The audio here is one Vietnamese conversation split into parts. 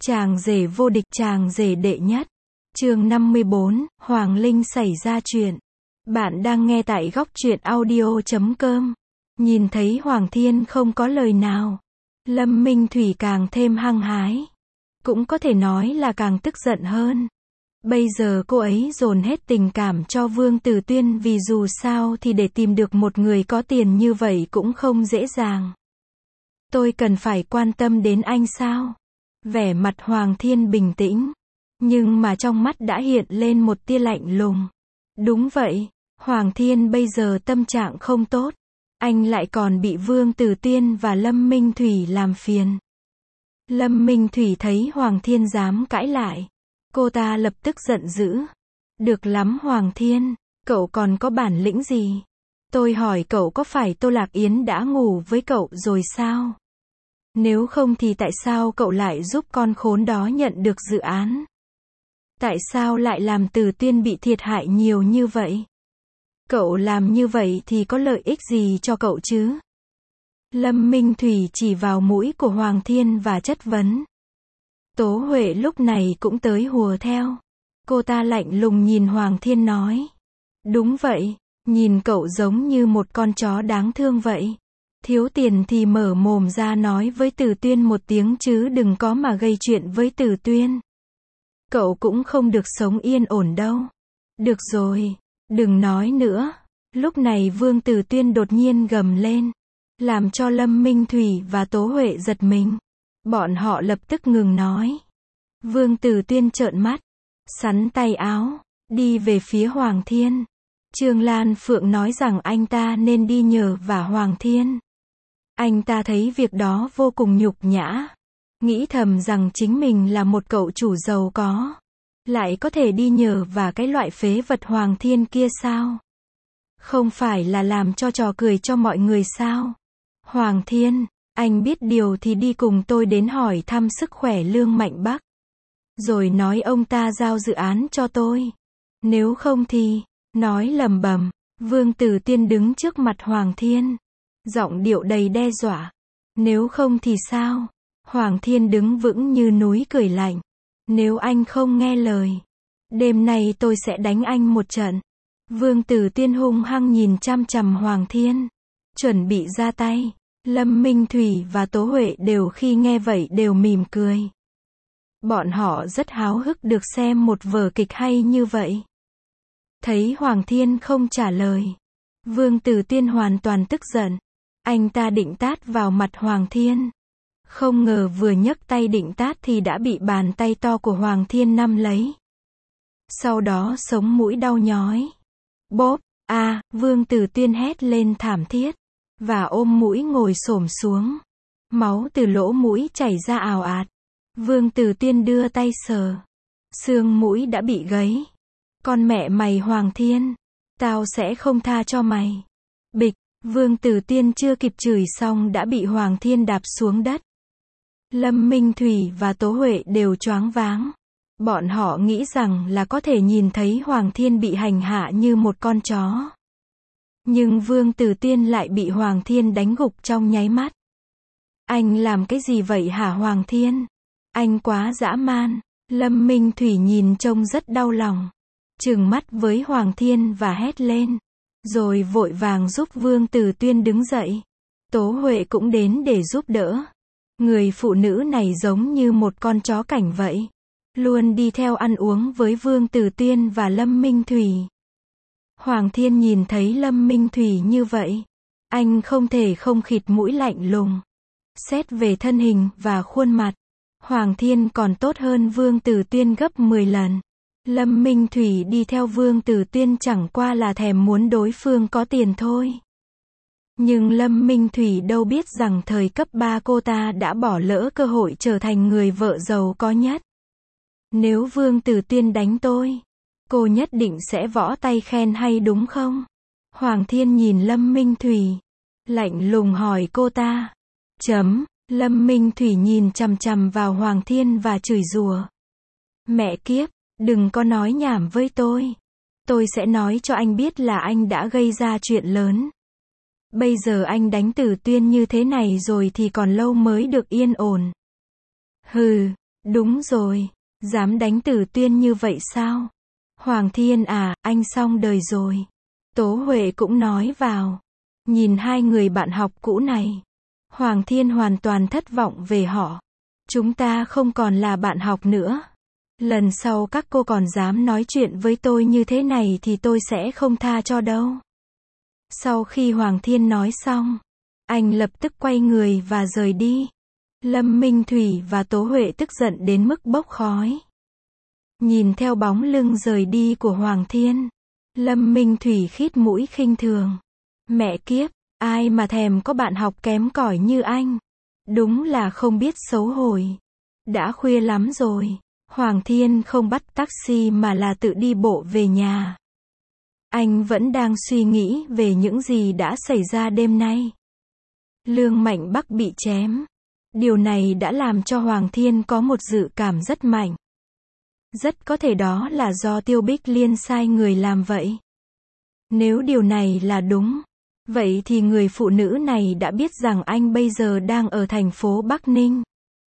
Chàng rể vô địch, chàng rể đệ nhất. Chương 54, Hoàng Linh xảy ra chuyện. Bạn đang nghe tại góc truyện audio.com. Nhìn thấy Hoàng Thiên không có lời nào, Lâm Minh Thủy càng thêm hăng hái. Cũng có thể nói là càng tức giận hơn. Bây giờ cô ấy dồn hết tình cảm cho Vương Tử Tuyên, vì dù sao thì để tìm được một người có tiền như vậy cũng không dễ dàng. Tôi cần phải quan tâm đến anh sao? Vẻ mặt Hoàng Thiên bình tĩnh, nhưng mà trong mắt đã hiện lên một tia lạnh lùng. Đúng vậy, Hoàng Thiên bây giờ tâm trạng không tốt. Anh lại còn bị Vương Tử Tuyên và Lâm Minh Thủy làm phiền. Lâm Minh Thủy thấy Hoàng Thiên dám cãi lại, cô ta lập tức giận dữ. Được lắm Hoàng Thiên, cậu còn có bản lĩnh gì? Tôi hỏi cậu, có phải Tô Lạc Yến đã ngủ với cậu rồi sao? Nếu không thì tại sao cậu lại giúp con khốn đó nhận được dự án? Tại sao lại làm Tử Tuyên bị thiệt hại nhiều như vậy? Cậu làm như vậy thì có lợi ích gì cho cậu chứ? Lâm Minh Thủy chỉ vào mũi của Hoàng Thiên và chất vấn. Tố Huệ lúc này cũng tới hùa theo. Cô ta lạnh lùng nhìn Hoàng Thiên nói. Đúng vậy, nhìn cậu giống như một con chó đáng thương vậy. Thiếu tiền thì mở mồm ra nói với Tử Tuyên một tiếng chứ đừng có mà gây chuyện với Tử Tuyên. Cậu cũng không được sống yên ổn đâu. Được rồi, đừng nói nữa. Lúc này Vương Tử Tuyên đột nhiên gầm lên, làm cho Lâm Minh Thủy và Tố Huệ giật mình. Bọn họ lập tức ngừng nói. Vương Tử Tuyên trợn mắt, xắn tay áo, đi về phía Hoàng Thiên. Trương Lan Phượng nói rằng anh ta nên đi nhờ vả Hoàng Thiên. Anh ta thấy việc đó vô cùng nhục nhã. Nghĩ thầm rằng chính mình là một cậu chủ giàu có, lại có thể đi nhờ vả cái loại phế vật Hoàng Thiên kia sao? Không phải là làm cho trò cười cho mọi người sao? Hoàng Thiên, anh biết điều thì đi cùng tôi đến hỏi thăm sức khỏe Lương Mạnh Bắc. Rồi nói ông ta giao dự án cho tôi. Nếu không thì, nói lầm bầm. Vương Tử Tuyên đứng trước mặt Hoàng Thiên, giọng điệu đầy đe dọa. Nếu không thì sao? Hoàng Thiên đứng vững như núi cười lạnh. Nếu anh không nghe lời, đêm nay tôi sẽ đánh anh một trận. Vương Tử Tuyên hung hăng nhìn chằm chằm Hoàng Thiên, chuẩn bị ra tay. Lâm Minh Thủy và Tố Huệ đều khi nghe vậy đều mỉm cười. Bọn họ rất háo hức được xem một vở kịch hay như vậy. Thấy Hoàng Thiên không trả lời, Vương Tử Tuyên hoàn toàn tức giận. Anh ta định tát vào mặt Hoàng Thiên. Không ngờ vừa nhấc tay định tát thì đã bị bàn tay to của Hoàng Thiên nắm lấy. Sau đó sống mũi đau nhói. Bốp, Vương Tử Tuyên hét lên thảm thiết, và ôm mũi ngồi xổm xuống. Máu từ lỗ mũi chảy ra ào ạt. Vương Tử Tuyên đưa tay sờ. Xương mũi đã bị gấy. Con mẹ mày Hoàng Thiên, tao sẽ không tha cho mày. Bịch, Vương Tử Tuyên chưa kịp chửi xong đã bị Hoàng Thiên đạp xuống đất. Lâm Minh Thủy và Tố Huệ đều choáng váng. Bọn họ nghĩ rằng là có thể nhìn thấy Hoàng Thiên bị hành hạ như một con chó. Nhưng Vương Tử Tuyên lại bị Hoàng Thiên đánh gục trong nháy mắt. Anh làm cái gì vậy hả Hoàng Thiên? Anh quá dã man. Lâm Minh Thủy nhìn trông rất đau lòng, trừng mắt với Hoàng Thiên và hét lên. Rồi vội vàng giúp Vương Tử Tuyên đứng dậy. Tố Huệ cũng đến để giúp đỡ. Người phụ nữ này giống như một con chó cảnh vậy, luôn đi theo ăn uống với Vương Tử Tuyên và Lâm Minh Thủy. Hoàng Thiên nhìn thấy Lâm Minh Thủy như vậy, anh không thể không khịt mũi lạnh lùng. Xét về thân hình và khuôn mặt, Hoàng Thiên còn tốt hơn Vương Tử Tuyên gấp 10 lần. Lâm Minh Thủy đi theo Vương Tử Tuyên chẳng qua là thèm muốn đối phương có tiền thôi. Nhưng Lâm Minh Thủy đâu biết rằng thời cấp 3 cô ta đã bỏ lỡ cơ hội trở thành người vợ giàu có nhất. Nếu Vương Tử Tuyên đánh tôi, cô nhất định sẽ võ tay khen hay đúng không? Hoàng Thiên nhìn Lâm Minh Thủy, lạnh lùng hỏi cô ta. Lâm Minh Thủy nhìn chằm chằm vào Hoàng Thiên và chửi rủa. Mẹ kiếp, đừng có nói nhảm với tôi. Tôi sẽ nói cho anh biết là anh đã gây ra chuyện lớn. Bây giờ anh đánh Tử Tuyên như thế này rồi thì còn lâu mới được yên ổn. Hừ, Đúng rồi, dám đánh Tử Tuyên như vậy sao? Hoàng Thiên à, anh xong đời rồi. Tố Huệ cũng nói vào. Nhìn hai người bạn học cũ này, Hoàng Thiên hoàn toàn thất vọng về họ. Chúng ta không còn là bạn học nữa. Lần sau các cô còn dám nói chuyện với tôi như thế này thì tôi sẽ không tha cho đâu. Sau khi Hoàng Thiên nói xong, anh lập tức quay người và rời đi. Lâm Minh Thủy và Tố Huệ tức giận đến mức bốc khói. Nhìn theo bóng lưng rời đi của Hoàng Thiên, Lâm Minh Thủy khít mũi khinh thường. Mẹ kiếp, ai mà thèm có bạn học kém cỏi như anh. Đúng là không biết xấu hổ. Đã khuya lắm rồi, Hoàng Thiên không bắt taxi mà là tự đi bộ về nhà. Anh vẫn đang suy nghĩ về những gì đã xảy ra đêm nay. Lương Mạnh Bắc bị chém. Điều này đã làm cho Hoàng Thiên có một dự cảm rất mạnh. Rất có thể đó là do Tiêu Bích Liên sai người làm vậy. Nếu điều này là đúng, vậy thì người phụ nữ này đã biết rằng anh bây giờ đang ở thành phố Bắc Ninh.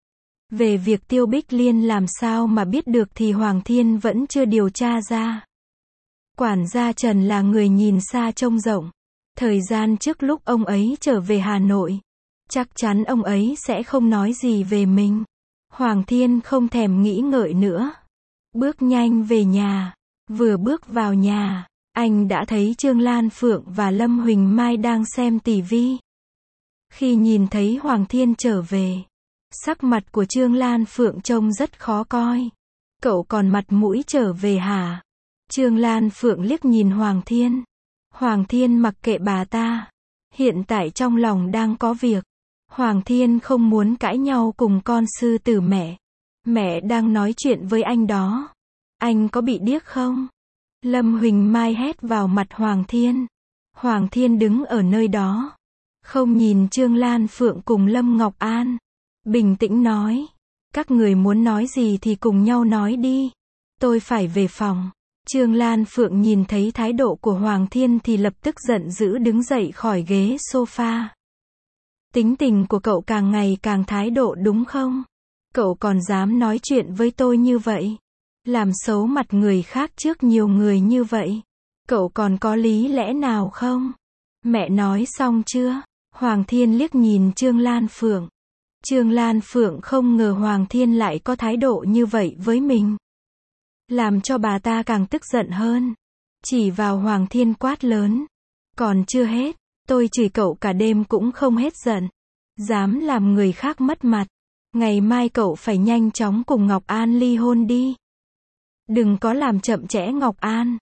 Về việc Tiêu Bích Liên làm sao mà biết được thì Hoàng Thiên vẫn chưa điều tra ra. Quản gia Trần là người nhìn xa trông rộng. Thời gian trước lúc ông ấy trở về Hà Nội, chắc chắn ông ấy sẽ không nói gì về mình. Hoàng Thiên không thèm nghĩ ngợi nữa. Bước nhanh về nhà. Vừa bước vào nhà, anh đã thấy Trương Lan Phượng và Lâm Huỳnh Mai đang xem tivi. Khi nhìn thấy Hoàng Thiên trở về, sắc mặt của Trương Lan Phượng trông rất khó coi. Cậu còn mặt mũi trở về hả? Trương Lan Phượng liếc nhìn Hoàng Thiên. Hoàng Thiên mặc kệ bà ta. Hiện tại trong lòng đang có việc. Hoàng Thiên không muốn cãi nhau cùng con sư tử mẹ. Mẹ đang nói chuyện với anh đó. Anh có bị điếc không? Lâm Huỳnh Mai hét vào mặt Hoàng Thiên. Hoàng Thiên đứng ở nơi đó, không nhìn Trương Lan Phượng cùng Lâm Ngọc An. Bình tĩnh nói. Các người muốn nói gì thì cùng nhau nói đi. Tôi phải về phòng. Trương Lan Phượng nhìn thấy thái độ của Hoàng Thiên thì lập tức giận dữ đứng dậy khỏi ghế sofa. Tính tình của cậu càng ngày càng thái độ đúng không? Cậu còn dám nói chuyện với tôi như vậy? Làm xấu mặt người khác trước nhiều người như vậy? Cậu còn có lý lẽ nào không? Mẹ nói xong chưa? Hoàng Thiên liếc nhìn Trương Lan Phượng. Trương Lan Phượng không ngờ Hoàng Thiên lại có thái độ như vậy với mình. Làm cho bà ta càng tức giận hơn. Chỉ vào Hoàng Thiên quát lớn. Còn chưa hết, tôi chửi cậu cả đêm cũng không hết giận. Dám làm người khác mất mặt. Ngày mai cậu phải nhanh chóng cùng Ngọc An ly hôn đi. Đừng có làm chậm trễ Ngọc An.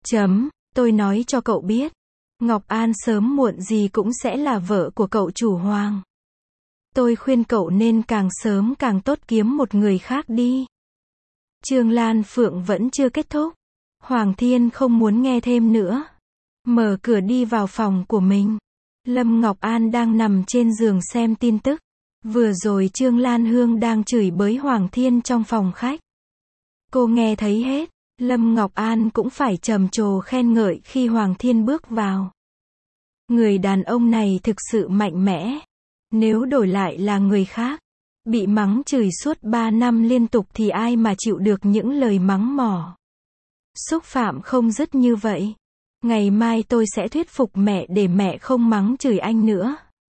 Tôi nói cho cậu biết. Ngọc An sớm muộn gì cũng sẽ là vợ của cậu chủ Hoàng. Tôi khuyên cậu nên càng sớm càng tốt kiếm một người khác đi. Trương Lan Phượng vẫn chưa kết thúc. Hoàng Thiên không muốn nghe thêm nữa. Mở cửa đi vào phòng của mình. Lâm Ngọc An đang nằm trên giường xem tin tức. Vừa rồi Trương Lan Hương đang chửi bới Hoàng Thiên trong phòng khách. Cô nghe thấy hết. Lâm Ngọc An cũng phải trầm trồ khen ngợi khi Hoàng Thiên bước vào. Người đàn ông này thực sự mạnh mẽ. Nếu đổi lại là người khác, bị mắng chửi suốt 3 năm liên tục thì ai mà chịu được những lời mắng mỏ, xúc phạm không dứt như vậy. Ngày mai tôi sẽ thuyết phục mẹ để mẹ không mắng chửi anh nữa.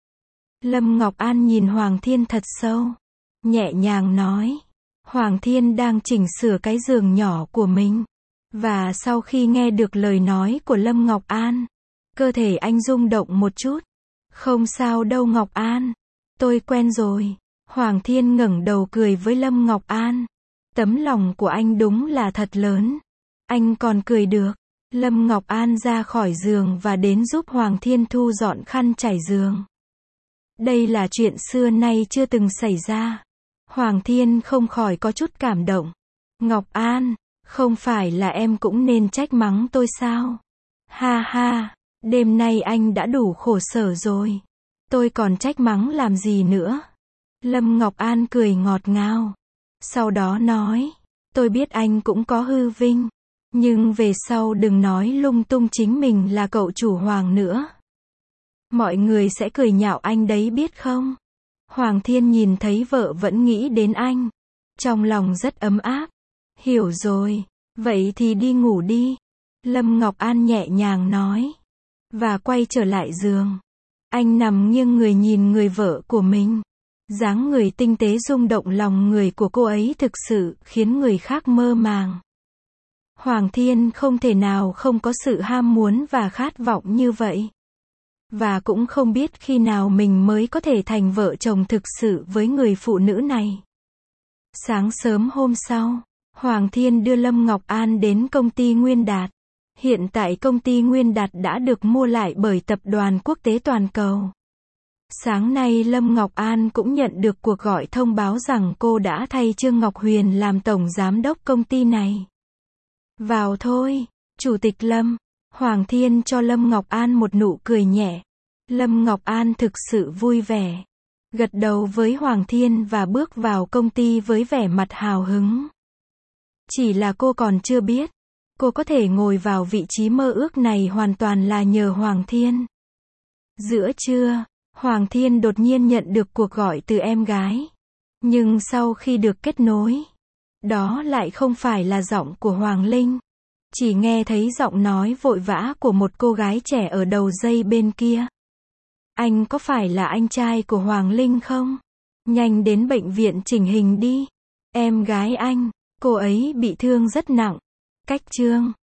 Lâm Ngọc An nhìn Hoàng Thiên thật sâu, nhẹ nhàng nói. Hoàng Thiên đang chỉnh sửa cái giường nhỏ của mình. Và sau khi nghe được lời nói của Lâm Ngọc An, cơ thể anh rung động một chút. Không sao đâu Ngọc An. Tôi quen rồi. Hoàng Thiên ngẩng đầu cười với Lâm Ngọc An. Tấm lòng của anh đúng là thật lớn. Anh còn cười được. Lâm Ngọc An ra khỏi giường và đến giúp Hoàng Thiên thu dọn khăn trải giường. Đây là chuyện xưa nay chưa từng xảy ra. Hoàng Thiên không khỏi có chút cảm động. Ngọc An, không phải là em cũng nên trách mắng tôi sao? Ha ha, đêm nay anh đã đủ khổ sở rồi. Tôi còn trách mắng làm gì nữa? Lâm Ngọc An cười ngọt ngào. Sau đó nói, tôi biết anh cũng có hư vinh. Nhưng về sau đừng nói lung tung chính mình là cậu chủ Hoàng nữa. Mọi người sẽ cười nhạo anh đấy biết không? Hoàng Thiên nhìn thấy vợ vẫn nghĩ đến anh. Trong lòng rất ấm áp. Hiểu rồi, vậy thì đi ngủ đi. Lâm Ngọc An nhẹ nhàng nói. Và quay trở lại giường. Anh nằm nghiêng người nhìn người vợ của mình. Dáng người tinh tế rung động lòng người của cô ấy thực sự khiến người khác mơ màng. Hoàng Thiên không thể nào không có sự ham muốn và khát vọng như vậy. Và cũng không biết khi nào mình mới có thể thành vợ chồng thực sự với người phụ nữ này. Sáng sớm hôm sau, Hoàng Thiên đưa Lâm Ngọc An đến công ty Nguyên Đạt. Hiện tại công ty Nguyên Đạt đã được mua lại bởi tập đoàn quốc tế toàn cầu. Sáng nay Lâm Ngọc An cũng nhận được cuộc gọi thông báo rằng cô đã thay Trương Ngọc Huyền làm tổng giám đốc công ty này. Vào thôi, Chủ tịch Lâm. Hoàng Thiên cho Lâm Ngọc An một nụ cười nhẹ. Lâm Ngọc An thực sự vui vẻ. Gật đầu với Hoàng Thiên và bước vào công ty với vẻ mặt hào hứng. Chỉ là cô còn chưa biết, cô có thể ngồi vào vị trí mơ ước này hoàn toàn là nhờ Hoàng Thiên. Giữa trưa, Hoàng Thiên đột nhiên nhận được cuộc gọi từ em gái. Nhưng sau khi được kết nối, đó lại không phải là giọng của Hoàng Linh. Chỉ nghe thấy giọng nói vội vã của một cô gái trẻ ở đầu dây bên kia. Anh có phải là anh trai của Hoàng Linh không? Nhanh đến bệnh viện chỉnh hình đi. Em gái anh, cô ấy bị thương rất nặng. Cách Trương